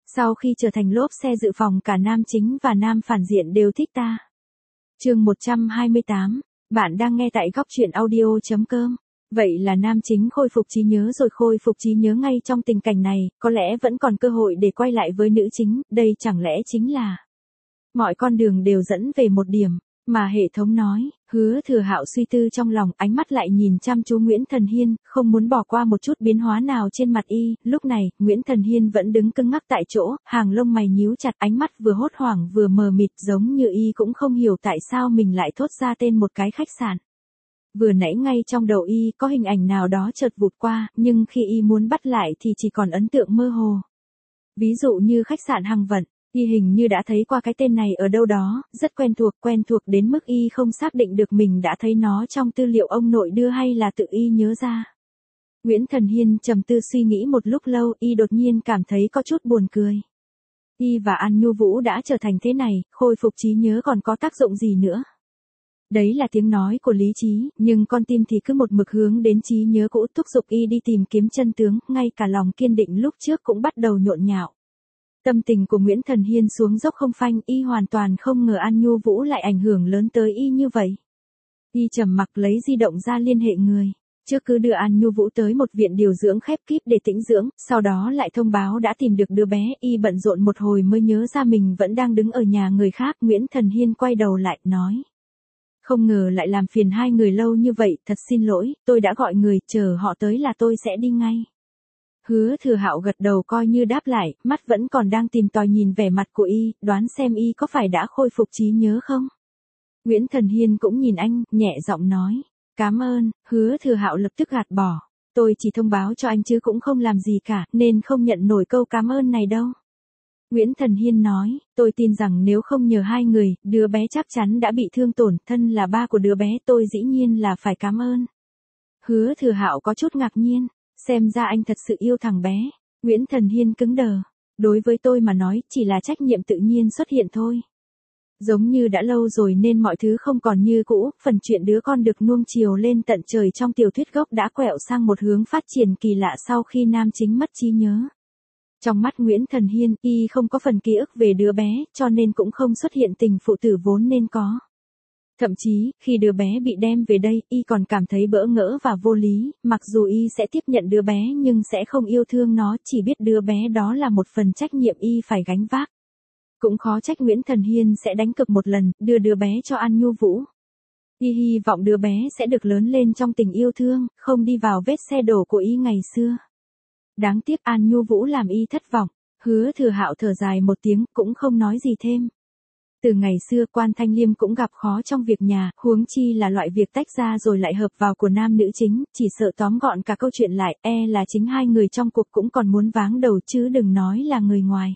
Sau khi trở thành lốp xe dự phòng cả nam chính và nam phản diện đều thích ta. Chương 128, bạn đang nghe tại góc truyện audio.com. Vậy là nam chính khôi phục trí nhớ rồi, khôi phục trí nhớ ngay trong tình cảnh này, có lẽ vẫn còn cơ hội để quay lại với nữ chính, đây chẳng lẽ chính là mọi con đường đều dẫn về một điểm mà hệ thống nói. Hứa Thừa Hạo suy tư trong lòng, ánh mắt lại nhìn chăm chú Nguyễn Thần Hiên, không muốn bỏ qua một chút biến hóa nào trên mặt y. Lúc này, Nguyễn Thần Hiên vẫn đứng cứng ngắc tại chỗ, hàng lông mày nhíu chặt, ánh mắt vừa hốt hoảng vừa mờ mịt, giống như y cũng không hiểu tại sao mình lại thốt ra tên một cái khách sạn. Vừa nãy ngay trong đầu y có hình ảnh nào đó chợt vụt qua, nhưng khi y muốn bắt lại thì chỉ còn ấn tượng mơ hồ. Ví dụ như khách sạn Hằng Vận. Y hình như đã thấy qua cái tên này ở đâu đó, rất quen thuộc đến mức y không xác định được mình đã thấy nó trong tư liệu ông nội đưa hay là tự y nhớ ra. Nguyễn Thần Hiên trầm tư suy nghĩ một lúc lâu, y đột nhiên cảm thấy có chút buồn cười. Y và An Nhu Vũ đã trở thành thế này, khôi phục trí nhớ còn có tác dụng gì nữa? Đấy là tiếng nói của lý trí, nhưng con tim thì cứ một mực hướng đến trí nhớ cũ, thúc giục y đi tìm kiếm chân tướng, ngay cả lòng kiên định lúc trước cũng bắt đầu nhộn nhạo. Tâm tình của Nguyễn Thần Hiên xuống dốc không phanh, y hoàn toàn không ngờ An Nhu Vũ lại ảnh hưởng lớn tới y như vậy. Y trầm mặc lấy di động ra liên hệ người. Trước cứ đưa An Nhu Vũ tới một viện điều dưỡng khép kíp để tĩnh dưỡng, sau đó lại thông báo đã tìm được đứa bé, y bận rộn một hồi mới nhớ ra mình vẫn đang đứng ở nhà người khác. Nguyễn Thần Hiên quay đầu lại, nói. Không ngờ lại làm phiền hai người lâu như vậy, thật xin lỗi, tôi đã gọi người, chờ họ tới là tôi sẽ đi ngay. Hứa Thừa Hạo gật đầu coi như đáp lại, mắt vẫn còn đang tìm tòi nhìn vẻ mặt của y, đoán xem y có phải đã khôi phục trí nhớ không. Nguyễn Thần Hiên cũng nhìn anh, nhẹ giọng nói, cảm ơn. Hứa Thừa Hạo lập tức gạt bỏ, tôi chỉ thông báo cho anh chứ cũng không làm gì cả, nên không nhận nổi câu cảm ơn này đâu. Nguyễn Thần Hiên nói, tôi tin rằng nếu không nhờ hai người, đứa bé chắc chắn đã bị thương tổn, thân là ba của đứa bé tôi dĩ nhiên là phải cảm ơn. Hứa Thừa Hạo có chút ngạc nhiên. Xem ra anh thật sự yêu thằng bé. Nguyễn Thần Hiên cứng đờ. Đối với tôi mà nói, chỉ là trách nhiệm tự nhiên xuất hiện thôi. Giống như đã lâu rồi nên mọi thứ không còn như cũ, phần chuyện đứa con được nuông chiều lên tận trời trong tiểu thuyết gốc đã quẹo sang một hướng phát triển kỳ lạ sau khi nam chính mất trí nhớ. Trong mắt Nguyễn Thần Hiên, y không có phần ký ức về đứa bé, cho nên cũng không xuất hiện tình phụ tử vốn nên có. Thậm chí, khi đứa bé bị đem về đây, y còn cảm thấy bỡ ngỡ và vô lý, mặc dù y sẽ tiếp nhận đứa bé nhưng sẽ không yêu thương nó, chỉ biết đứa bé đó là một phần trách nhiệm y phải gánh vác. Cũng khó trách Nguyễn Thần Hiên sẽ đánh cược một lần, đưa đứa bé cho An Nhu Vũ. Y hy vọng đứa bé sẽ được lớn lên trong tình yêu thương, không đi vào vết xe đổ của y ngày xưa. Đáng tiếc An Nhu Vũ làm y thất vọng. Hứa Thừa Hạo thở dài một tiếng, cũng không nói gì thêm. Từ ngày xưa Quan Thanh Liêm cũng gặp khó trong việc nhà, huống chi là loại việc tách ra rồi lại hợp vào của nam nữ chính, chỉ sợ tóm gọn cả câu chuyện lại, là chính hai người trong cuộc cũng còn muốn váng đầu chứ đừng nói là người ngoài.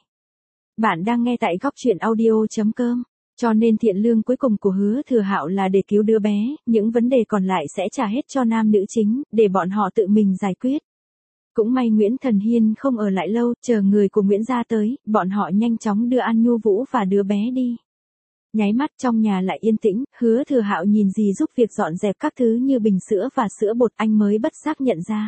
Bạn đang nghe tại góc truyện audio.com, cho nên thiện lương cuối cùng của Hứa Thừa Hạo là để cứu đứa bé, những vấn đề còn lại sẽ trả hết cho nam nữ chính, để bọn họ tự mình giải quyết. Cũng may Nguyễn Thần Hiên không ở lại lâu, chờ người của Nguyễn gia tới, bọn họ nhanh chóng đưa An Nhu Vũ và đứa bé đi. Nháy mắt trong nhà lại yên tĩnh, Hứa Thừa Hạo nhìn dì giúp việc dọn dẹp các thứ như bình sữa và sữa bột, anh mới bất giác nhận ra.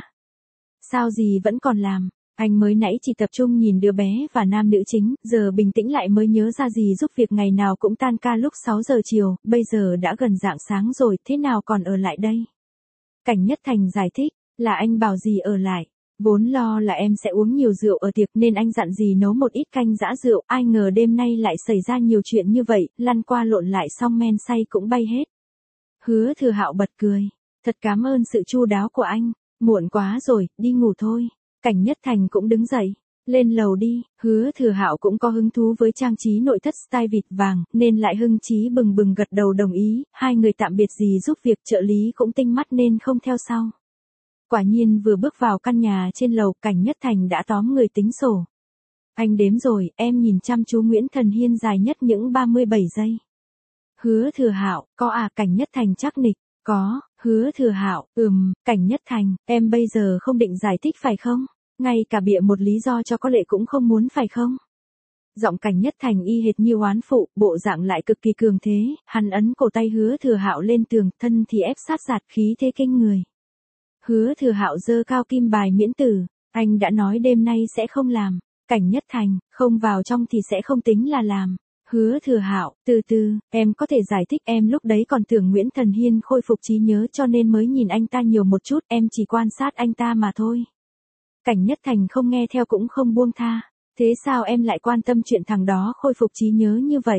Sao dì vẫn còn làm, anh mới nãy chỉ tập trung nhìn đứa bé và nam nữ chính, giờ bình tĩnh lại mới nhớ ra dì giúp việc ngày nào cũng tan ca lúc 6 giờ chiều, bây giờ đã gần rạng sáng rồi, thế nào còn ở lại đây? Cảnh Nhất Thành giải thích, là anh bảo dì ở lại. Vốn lo là em sẽ uống nhiều rượu ở tiệc nên anh dặn dì nấu một ít canh giã rượu, ai ngờ đêm nay lại xảy ra nhiều chuyện như vậy, lăn qua lộn lại xong men say cũng bay hết. Hứa Thừa Hạo bật cười, thật cảm ơn sự chu đáo của anh, muộn quá rồi, đi ngủ thôi. Cảnh Nhất Thành cũng đứng dậy, lên lầu đi. Hứa Thừa Hạo cũng có hứng thú với trang trí nội thất style vịt vàng, nên lại hưng chí bừng bừng gật đầu đồng ý, hai người tạm biệt dì giúp việc, trợ lý cũng tinh mắt nên không theo sau. Quả nhiên vừa bước vào căn nhà trên lầu, Cảnh Nhất Thành đã tóm người tính sổ. Anh đếm rồi, em nhìn chăm chú Nguyễn Thần Hiên dài nhất những 37 giây. Hứa Thừa Hạo, có à? Cảnh Nhất Thành chắc nịch, có. Hứa Thừa Hạo, Cảnh Nhất Thành, em bây giờ không định giải thích phải không? Ngay cả bịa một lý do cho có lệ cũng không muốn phải không? Giọng Cảnh Nhất Thành y hệt như oán phụ, bộ dạng lại cực kỳ cường thế, hắn ấn cổ tay Hứa Thừa Hạo lên tường, thân thì ép sát giạt, khí thế kinh người. Hứa Thừa Hạo giơ cao kim bài miễn tử, anh đã nói đêm nay sẽ không làm. Cảnh Nhất Thành, không vào trong thì sẽ không tính là làm. Hứa Thừa Hạo, từ từ, em có thể giải thích, em lúc đấy còn tưởng Nguyễn Thần Hiên khôi phục trí nhớ cho nên mới nhìn anh ta nhiều một chút, em chỉ quan sát anh ta mà thôi. Cảnh Nhất Thành không nghe theo cũng không buông tha. Thế sao em lại quan tâm chuyện thằng đó khôi phục trí nhớ như vậy?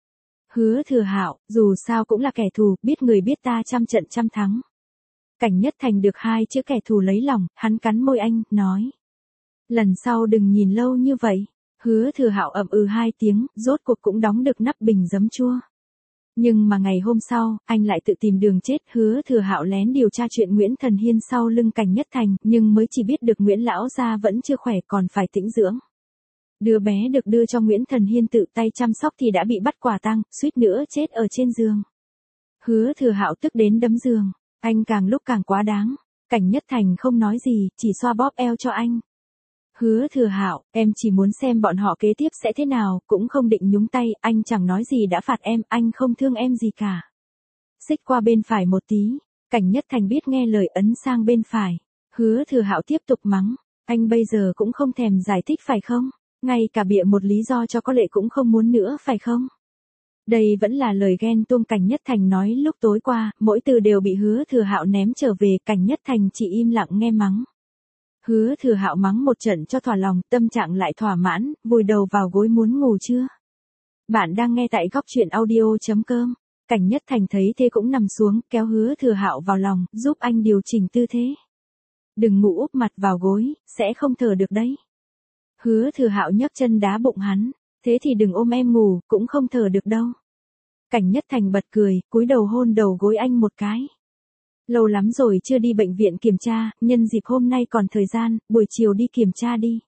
Hứa Thừa Hạo, dù sao cũng là kẻ thù, biết người biết ta trăm trận trăm thắng. Cảnh Nhất Thành được hai chữ kẻ thù lấy lòng, hắn cắn môi anh, nói. Lần sau đừng nhìn lâu như vậy. Hứa Thừa Hạo ậm ừ hai tiếng, rốt cuộc cũng đóng được nắp bình giấm chua. Nhưng mà ngày hôm sau, anh lại tự tìm đường chết. Hứa Thừa Hạo lén điều tra chuyện Nguyễn Thần Hiên sau lưng Cảnh Nhất Thành, nhưng mới chỉ biết được Nguyễn lão gia vẫn chưa khỏe còn phải tĩnh dưỡng. Đứa bé được đưa cho Nguyễn Thần Hiên tự tay chăm sóc thì đã bị bắt quả tang, suýt nữa chết ở trên giường. Hứa Thừa Hạo tức đến đấm giường, anh càng lúc càng quá đáng. Cảnh Nhất Thành không nói gì, chỉ xoa bóp eo cho anh. Hứa Thừa Hạo, em chỉ muốn xem bọn họ kế tiếp sẽ thế nào, cũng không định nhúng tay, anh chẳng nói gì đã phạt em, anh không thương em gì cả. Xích qua bên phải một tí, Cảnh Nhất Thành biết nghe lời ấn sang bên phải. Hứa Thừa Hạo tiếp tục mắng, anh bây giờ cũng không thèm giải thích phải không? Ngay cả bịa một lý do cho có lệ cũng không muốn nữa phải không? Đây vẫn là lời ghen tuông Cảnh Nhất Thành nói lúc tối qua, mỗi từ đều bị Hứa Thừa Hạo ném trở về, Cảnh Nhất Thành chỉ im lặng nghe mắng. Hứa Thừa Hạo mắng một trận cho thỏa lòng, tâm trạng lại thỏa mãn, vùi đầu vào gối muốn ngủ chưa? Bạn đang nghe tại góc truyện audio.com. Cảnh Nhất Thành thấy thế cũng nằm xuống, kéo Hứa Thừa Hạo vào lòng, giúp anh điều chỉnh tư thế. Đừng ngủ úp mặt vào gối, sẽ không thở được đấy. Hứa Thừa Hạo nhấc chân đá bụng hắn, thế thì đừng ôm em ngủ, cũng không thở được đâu. Cảnh Nhất Thành bật cười, cúi đầu hôn đầu gối anh một cái. Lâu lắm rồi chưa đi bệnh viện kiểm tra, nhân dịp hôm nay còn thời gian, buổi chiều đi kiểm tra đi.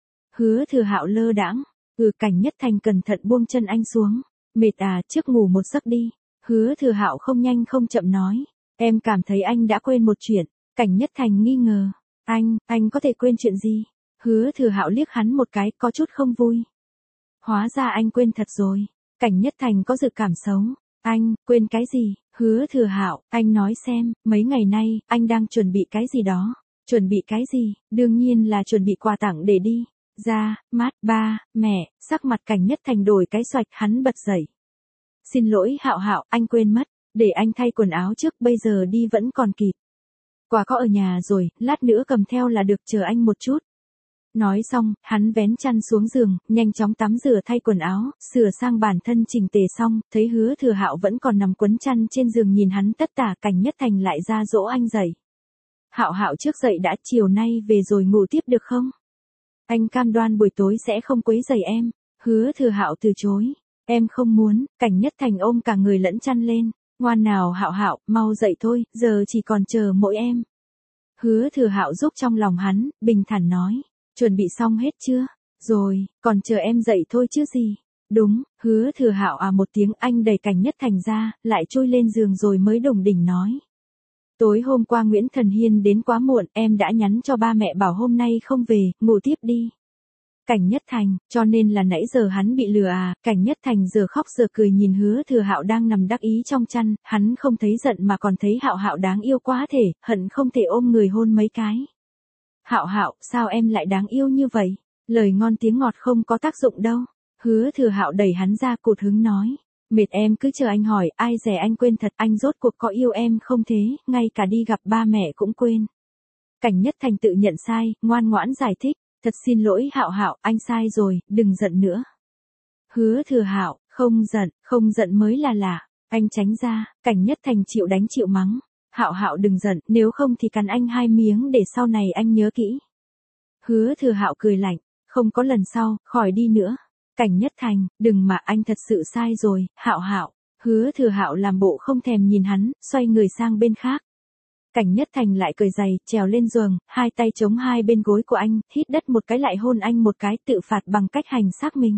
Hứa Thừa Hạo lơ đãng, Cảnh Nhất Thành cẩn thận buông chân anh xuống. Mệt à, trước ngủ một giấc đi. Hứa Thừa Hạo không nhanh không chậm nói, em cảm thấy anh đã quên một chuyện. Cảnh Nhất Thành nghi ngờ, anh có thể quên chuyện gì? Hứa Thừa Hạo liếc hắn một cái, có chút không vui. Hóa ra anh quên thật rồi. Cảnh Nhất Thành có dự cảm xấu. Anh, quên cái gì? Hứa Thừa Hạo, anh nói xem, mấy ngày nay, anh đang chuẩn bị cái gì đó? Chuẩn bị cái gì? Đương nhiên là chuẩn bị quà tặng để đi. Ra, mát, ba, mẹ, sắc mặt Cảnh Nhất Thành đổi cái xoạch, hắn bật dậy. Xin lỗi Hạo Hạo, anh quên mất, để anh thay quần áo trước, bây giờ đi vẫn còn kịp. Quà có ở nhà rồi, lát nữa cầm theo là được, chờ anh một chút. Nói xong, hắn vén chăn xuống giường, nhanh chóng tắm rửa thay quần áo, sửa sang bản thân chỉnh tề xong, thấy Hứa Thừa Hạo vẫn còn nằm quấn chăn trên giường nhìn hắn tất tả. Cảnh Nhất Thành lại ra dỗ anh dậy. Hạo Hạo trước dậy đã, chiều nay về rồi ngủ tiếp được không? Anh cam đoan buổi tối sẽ không quấy rầy em. Hứa Thừa Hạo từ chối. Em không muốn. Cảnh Nhất Thành ôm cả người lẫn chăn lên. Ngoan nào Hạo Hạo, mau dậy thôi, giờ chỉ còn chờ mỗi em. Hứa Thừa Hạo giúp trong lòng hắn, bình thản nói. Chuẩn bị xong hết chưa? Rồi, còn chờ em dậy thôi chứ gì. Đúng, Hứa Thừa Hạo à một tiếng, anh đẩy Cảnh Nhất Thành ra, lại trôi lên giường rồi mới đùng đỉnh nói. Tối hôm qua Nguyễn Thần Hiên đến quá muộn, em đã nhắn cho ba mẹ bảo hôm nay không về, ngủ tiếp đi. Cảnh Nhất Thành, cho nên là nãy giờ hắn bị lừa à? Cảnh Nhất Thành giờ khóc giờ cười nhìn Hứa Thừa Hạo đang nằm đắc ý trong chăn, hắn không thấy giận mà còn thấy Hạo Hạo đáng yêu quá thể, hận không thể ôm người hôn mấy cái. Hạo Hạo, sao em lại đáng yêu như vậy? Lời ngon tiếng ngọt không có tác dụng đâu. Hứa Thừa Hạo đẩy hắn ra, cụt hứng nói. Mệt em cứ chờ anh hỏi, ai dè anh quên thật, anh rốt cuộc có yêu em không thế, ngay cả đi gặp ba mẹ cũng quên. Cảnh Nhất Thành tự nhận sai, ngoan ngoãn giải thích. Thật xin lỗi Hạo Hạo, anh sai rồi, đừng giận nữa. Hứa Thừa Hạo, không giận mới là lạ. Anh tránh ra. Cảnh Nhất Thành chịu đánh chịu mắng. Hạo Hạo đừng giận, nếu không thì cắn anh 2 miếng để sau này anh nhớ kỹ. Hứa Thừa Hạo cười lạnh, không có lần sau, khỏi đi nữa. Cảnh Nhất Thành, đừng mà, anh thật sự sai rồi, Hạo Hạo. Hứa Thừa Hạo làm bộ không thèm nhìn hắn, xoay người sang bên khác. Cảnh Nhất Thành lại cởi giày, trèo lên giường, hai tay chống hai bên gối của anh, hít đất một cái lại hôn anh một cái, tự phạt bằng cách hành xác mình.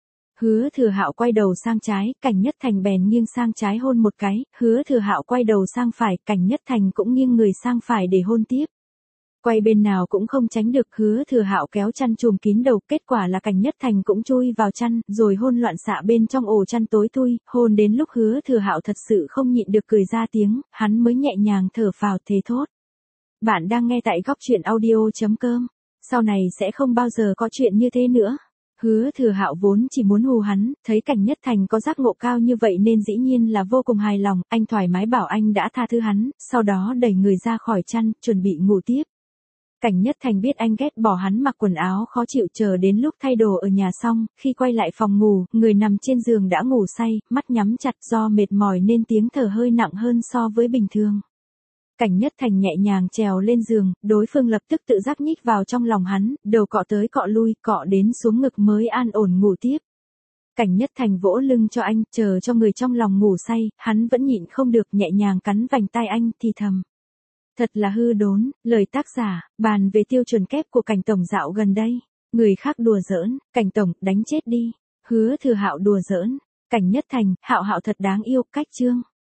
Hứa Thừa Hạo quay đầu sang trái, Cảnh Nhất Thành bèn nghiêng sang trái hôn một cái, Hứa Thừa Hạo quay đầu sang phải, Cảnh Nhất Thành cũng nghiêng người sang phải để hôn tiếp. Quay bên nào cũng không tránh được, Hứa Thừa Hạo kéo chăn trùm kín đầu, kết quả là Cảnh Nhất Thành cũng chui vào chăn, rồi hôn loạn xạ bên trong ổ chăn tối thui, hôn đến lúc Hứa Thừa Hạo thật sự không nhịn được cười ra tiếng, hắn mới nhẹ nhàng thở phào thế thốt. Bạn đang nghe tại góc truyện audio.com. Sau này sẽ không bao giờ có chuyện như thế nữa. Hứa Thừa Hạo vốn chỉ muốn hù hắn, thấy Cảnh Nhất Thành có giác ngộ cao như vậy nên dĩ nhiên là vô cùng hài lòng, anh thoải mái bảo anh đã tha thứ hắn, sau đó đẩy người ra khỏi chăn, chuẩn bị ngủ tiếp. Cảnh Nhất Thành biết anh ghét bỏ hắn mặc quần áo khó chịu, chờ đến lúc thay đồ ở nhà xong, khi quay lại phòng ngủ, người nằm trên giường đã ngủ say, mắt nhắm chặt, do mệt mỏi nên tiếng thở hơi nặng hơn so với bình thường. Cảnh Nhất Thành nhẹ nhàng trèo lên giường, đối phương lập tức tự giác nhích vào trong lòng hắn, đầu cọ tới cọ lui, cọ đến xuống ngực mới an ổn ngủ tiếp. Cảnh Nhất Thành vỗ lưng cho anh, chờ cho người trong lòng ngủ say, hắn vẫn nhịn không được nhẹ nhàng cắn vành tai anh, thì thầm. Thật là hư đốn, lời tác giả, bàn về tiêu chuẩn kép của Cảnh tổng dạo gần đây. Người khác đùa giỡn, Cảnh tổng, đánh chết đi. Hứa Thừa Hạo đùa giỡn, Cảnh Nhất Thành, Hạo Hạo thật đáng yêu, cách chương.